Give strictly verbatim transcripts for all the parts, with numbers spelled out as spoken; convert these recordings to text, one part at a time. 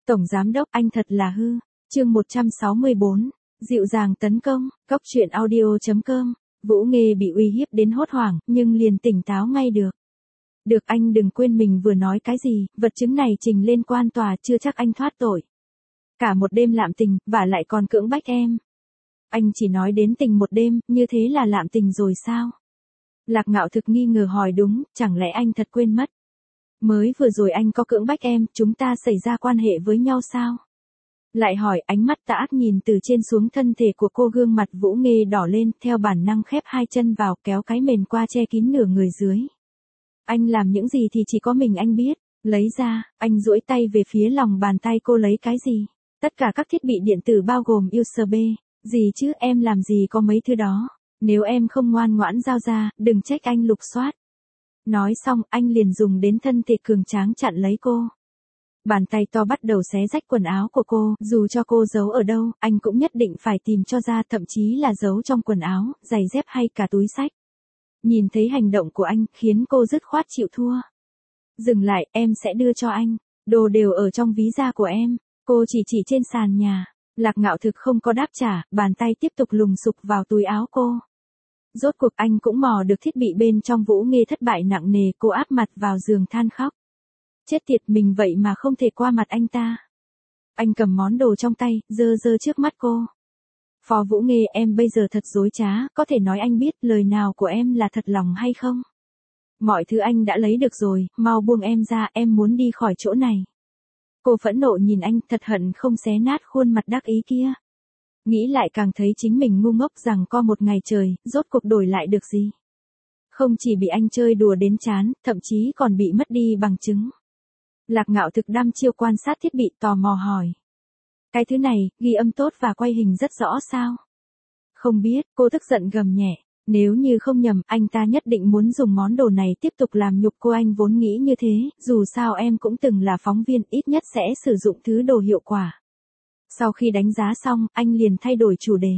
Tổng giám đốc anh thật là hư. Chương một trăm sáu mươi bốn. Dịu dàng tấn công. Cốc truyện audio chấm com. Vũ Nghê bị uy hiếp đến hốt hoảng, nhưng liền tỉnh táo ngay được. Được, anh đừng quên mình vừa nói cái gì, vật chứng này trình lên quan tòa chưa chắc anh thoát tội. Cả một đêm lạm tình, và lại còn cưỡng bách em. Anh chỉ nói đến tình một đêm, như thế là lạm tình rồi sao? Lạc Ngạo Thực nghi ngờ hỏi đúng, chẳng lẽ anh thật quên mất? Mới vừa rồi anh có cưỡng bách em, chúng ta xảy ra quan hệ với nhau sao? Lại hỏi, ánh mắt tà ác nhìn từ trên xuống thân thể của cô, gương mặt Vũ Nghê đỏ lên, theo bản năng khép hai chân vào, kéo cái mền qua che kín nửa người dưới. Anh làm những gì thì chỉ có mình anh biết. Lấy ra, anh duỗi tay về phía lòng bàn tay cô, lấy cái gì? Tất cả các thiết bị điện tử bao gồm u ét bê. Gì chứ, em làm gì có mấy thứ đó. Nếu em không ngoan ngoãn giao ra, đừng trách anh lục soát. Nói xong, anh liền dùng đến thân thể cường tráng chặn lấy cô. Bàn tay to bắt đầu xé rách quần áo của cô, dù cho cô giấu ở đâu, anh cũng nhất định phải tìm cho ra, thậm chí là giấu trong quần áo, giày dép hay cả túi xách. Nhìn thấy hành động của anh, khiến cô dứt khoát chịu thua. Dừng lại, em sẽ đưa cho anh. Đồ đều ở trong ví da của em. Cô chỉ chỉ trên sàn nhà. Lạc Ngạo Thực không có đáp trả, bàn tay tiếp tục lùng sục vào túi áo cô. Rốt cuộc anh cũng mò được thiết bị bên trong. Vũ Nghê thất bại nặng nề, cô áp mặt vào giường than khóc. Chết tiệt, mình vậy mà không thể qua mặt anh ta. Anh cầm món đồ trong tay, dơ dơ trước mắt cô. Phó Vũ Nghê, em bây giờ thật dối trá, có thể nói anh biết lời nào của em là thật lòng hay không? Mọi thứ anh đã lấy được rồi, mau buông em ra, em muốn đi khỏi chỗ này. Cô phẫn nộ nhìn anh, thật hận không xé nát khuôn mặt đắc ý kia. Nghĩ lại càng thấy chính mình ngu ngốc rằng co một ngày trời, rốt cuộc đổi lại được gì. Không chỉ bị anh chơi đùa đến chán, thậm chí còn bị mất đi bằng chứng. Lạc Ngạo Thực đăm chiêu quan sát thiết bị, tò mò hỏi. Cái thứ này, ghi âm tốt và quay hình rất rõ sao? Không biết, cô tức giận gầm nhẹ. Nếu như không nhầm, anh ta nhất định muốn dùng món đồ này tiếp tục làm nhục cô. Anh vốn nghĩ như thế, dù sao em cũng từng là phóng viên, ít nhất sẽ sử dụng thứ đồ hiệu quả. Sau khi đánh giá xong, anh liền thay đổi chủ đề.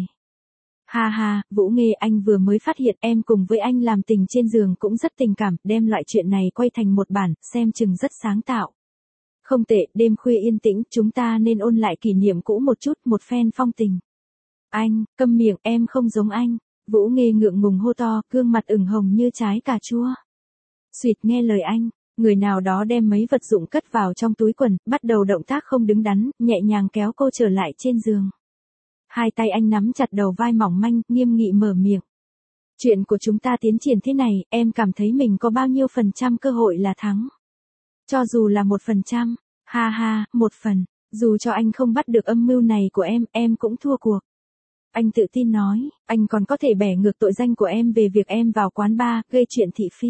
Ha ha, Vũ Nghê, anh vừa mới phát hiện em cùng với anh làm tình trên giường cũng rất tình cảm, đem loại chuyện này quay thành một bản, xem chừng rất sáng tạo. Không tệ, đêm khuya yên tĩnh, chúng ta nên ôn lại kỷ niệm cũ một chút, một phen phong tình. Anh, câm miệng, em không giống anh. Vũ Nghê ngượng ngùng hô to, gương mặt ửng hồng như trái cà chua. Xuyệt, nghe lời anh. Người nào đó đem mấy vật dụng cất vào trong túi quần, bắt đầu động tác không đứng đắn, nhẹ nhàng kéo cô trở lại trên giường. Hai tay anh nắm chặt đầu vai mỏng manh, nghiêm nghị mở miệng. Chuyện của chúng ta tiến triển thế này, em cảm thấy mình có bao nhiêu phần trăm cơ hội là thắng? Cho dù là một phần trăm, ha ha, một phần, dù cho anh không bắt được âm mưu này của em, em cũng thua cuộc. Anh tự tin nói, anh còn có thể bẻ ngược tội danh của em về việc em vào quán bar, gây chuyện thị phi.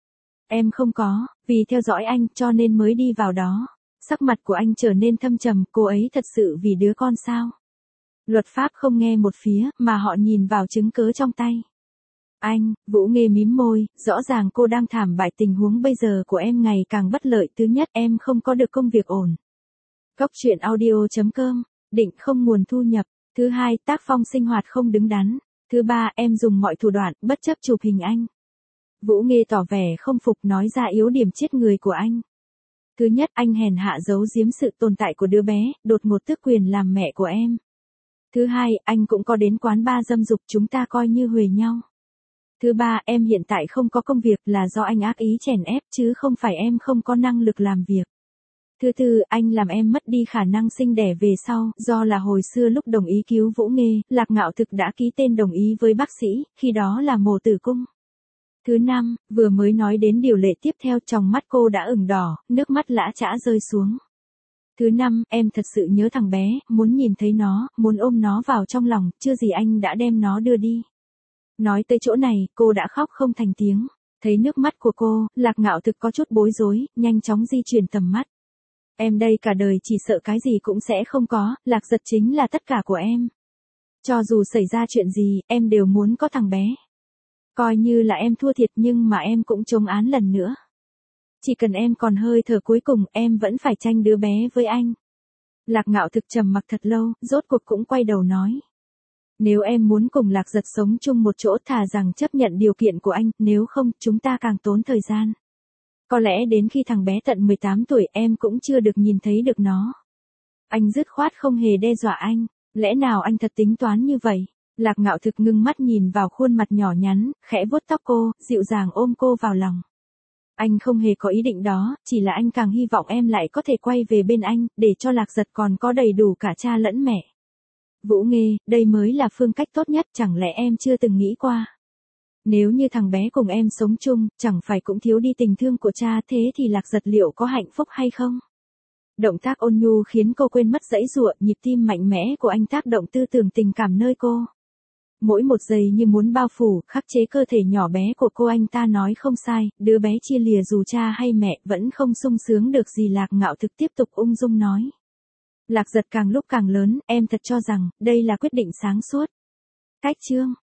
Em không có, vì theo dõi anh, cho nên mới đi vào đó. Sắc mặt của anh trở nên thâm trầm, cô ấy thật sự vì đứa con sao? Luật pháp không nghe một phía, mà họ nhìn vào chứng cớ trong tay. Anh, Vũ Nghê mím môi, rõ ràng cô đang thảm bại. Tình huống bây giờ của em ngày càng bất lợi. Thứ nhất, em không có được công việc ổn. Cốc truyện audio chấm com, định không nguồn thu nhập. Thứ hai, tác phong sinh hoạt không đứng đắn. Thứ ba, em dùng mọi thủ đoạn, bất chấp chụp hình anh. Vũ Nghê tỏ vẻ không phục, nói ra yếu điểm chết người của anh. Thứ nhất, anh hèn hạ giấu giếm sự tồn tại của đứa bé, đột ngột tước quyền làm mẹ của em. Thứ hai, anh cũng có đến quán bar dâm dục, chúng ta coi như huề nhau. Thứ ba, em hiện tại không có công việc là do anh ác ý chèn ép, chứ không phải em không có năng lực làm việc. Thứ tư, anh làm em mất đi khả năng sinh đẻ về sau, do là hồi xưa lúc đồng ý cứu Vũ Nghê, Lạc Ngạo Thực đã ký tên đồng ý với bác sĩ, khi đó là mổ tử cung. Thứ năm, vừa mới nói đến điều lệ tiếp theo, trong mắt cô đã ửng đỏ, nước mắt lã chã rơi xuống. Thứ năm, em thật sự nhớ thằng bé, muốn nhìn thấy nó, muốn ôm nó vào trong lòng, chưa gì anh đã đem nó đưa đi. Nói tới chỗ này, cô đã khóc không thành tiếng. Thấy nước mắt của cô, Lạc Ngạo Thực có chút bối rối, nhanh chóng di chuyển tầm mắt. Em đây cả đời chỉ sợ cái gì cũng sẽ không có, Lạc Giật chính là tất cả của em. Cho dù xảy ra chuyện gì, em đều muốn có thằng bé. Coi như là em thua thiệt nhưng mà em cũng chống án lần nữa. Chỉ cần em còn hơi thở cuối cùng, em vẫn phải tranh đứa bé với anh. Lạc Ngạo Thực trầm mặc thật lâu, rốt cuộc cũng quay đầu nói. Nếu em muốn cùng Lạc Giật sống chung một chỗ, thà rằng chấp nhận điều kiện của anh, nếu không, chúng ta càng tốn thời gian. Có lẽ đến khi thằng bé tận mười tám tuổi em cũng chưa được nhìn thấy được nó. Anh dứt khoát không hề đe dọa anh. Lẽ nào anh thật tính toán như vậy? Lạc Ngạo Thực ngưng mắt nhìn vào khuôn mặt nhỏ nhắn, khẽ vuốt tóc cô, dịu dàng ôm cô vào lòng. Anh không hề có ý định đó, chỉ là anh càng hy vọng em lại có thể quay về bên anh, để cho Lạc Giật còn có đầy đủ cả cha lẫn mẹ. Vũ Nghê, đây mới là phương cách tốt nhất, chẳng lẽ em chưa từng nghĩ qua? Nếu như thằng bé cùng em sống chung, chẳng phải cũng thiếu đi tình thương của cha, thế thì Lạc Giật liệu có hạnh phúc hay không? Động tác ôn nhu khiến cô quên mất giãy giụa, nhịp tim mạnh mẽ của anh tác động tư tưởng tình cảm nơi cô. Mỗi một giây như muốn bao phủ, khắc chế cơ thể nhỏ bé của cô. Anh ta nói không sai, đứa bé chia lìa dù cha hay mẹ vẫn không sung sướng được gì. Lạc Ngạo Thực tiếp tục ung dung nói. Lạc Giật càng lúc càng lớn, em thật cho rằng, đây là quyết định sáng suốt. Cách chương